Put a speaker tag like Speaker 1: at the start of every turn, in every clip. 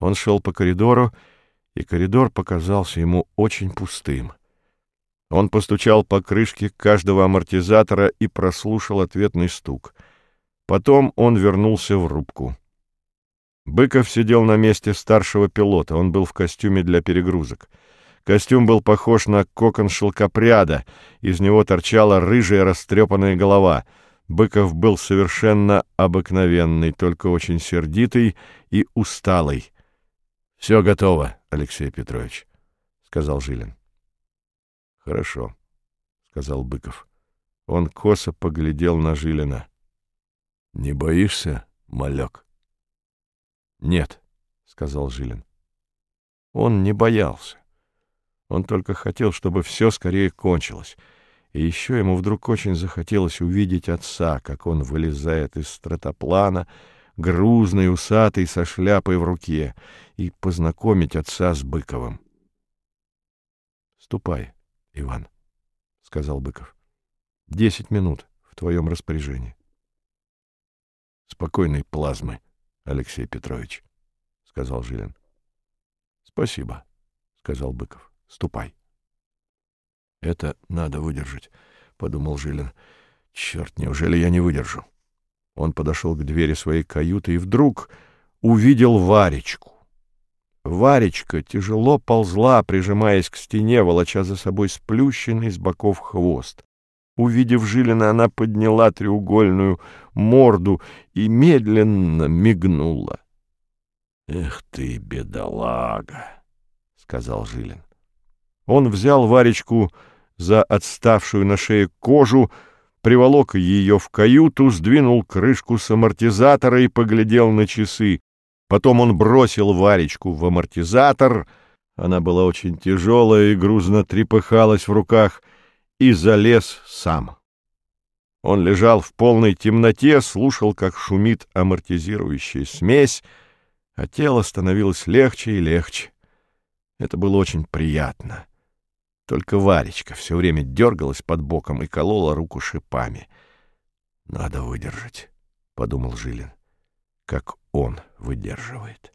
Speaker 1: Он шел по коридору, и коридор показался ему очень пустым. Он постучал по крышке каждого амортизатора и прослушал ответный стук. Потом он вернулся в рубку. Быков сидел на месте старшего пилота. Он был в костюме для перегрузок. Костюм был похож на кокон шелкопряда, из него торчала рыжая растрепанная голова. Быков был совершенно обыкновенный, только очень сердитый и усталый. — Все готово, Алексей Петрович, — сказал Жилин. — Хорошо, — сказал Быков. Он косо поглядел на Жилина. — Не боишься, малек? — Нет, — сказал Жилин. Он не боялся. Он только хотел, чтобы все скорее кончилось. И еще ему вдруг очень захотелось увидеть отца, как он вылезает из стратоплана, грузный, усатый, со шляпой в руке, и познакомить отца с Быковым. — Ступай, Иван, — сказал Быков. — 10 минут в твоем распоряжении. — Спокойной плазмы, Алексей Петрович, — сказал Жилин. — Спасибо, — сказал Быков. — Ступай. — Это надо выдержать, — подумал Жилин. — Черт, неужели я не выдержу? Он подошел к двери своей каюты и вдруг увидел Варечку. Варечка тяжело ползла, прижимаясь к стене, волоча за собой сплющенный с боков хвост. Увидев Жилина, она подняла треугольную морду и медленно мигнула. — Эх ты, бедолага! — сказал Жилин. Он взял Варечку за отставшую на шее кожу, приволок ее в каюту, сдвинул крышку с амортизатора и поглядел на часы. Потом он бросил Варечку в амортизатор, она была очень тяжелая и грузно трепыхалась в руках, и залез сам. Он лежал в полной темноте, слушал, как шумит амортизирующая смесь, а тело становилось легче и легче. Это было очень приятно. Только Варечка все время дергалась под боком и колола руку шипами. «Надо выдержать», — подумал Жилин, — как он выдерживает.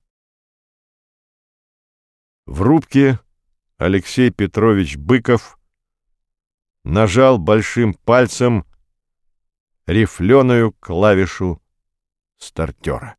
Speaker 1: В рубке Алексей Петрович Быков нажал большим пальцем рифленую клавишу стартера.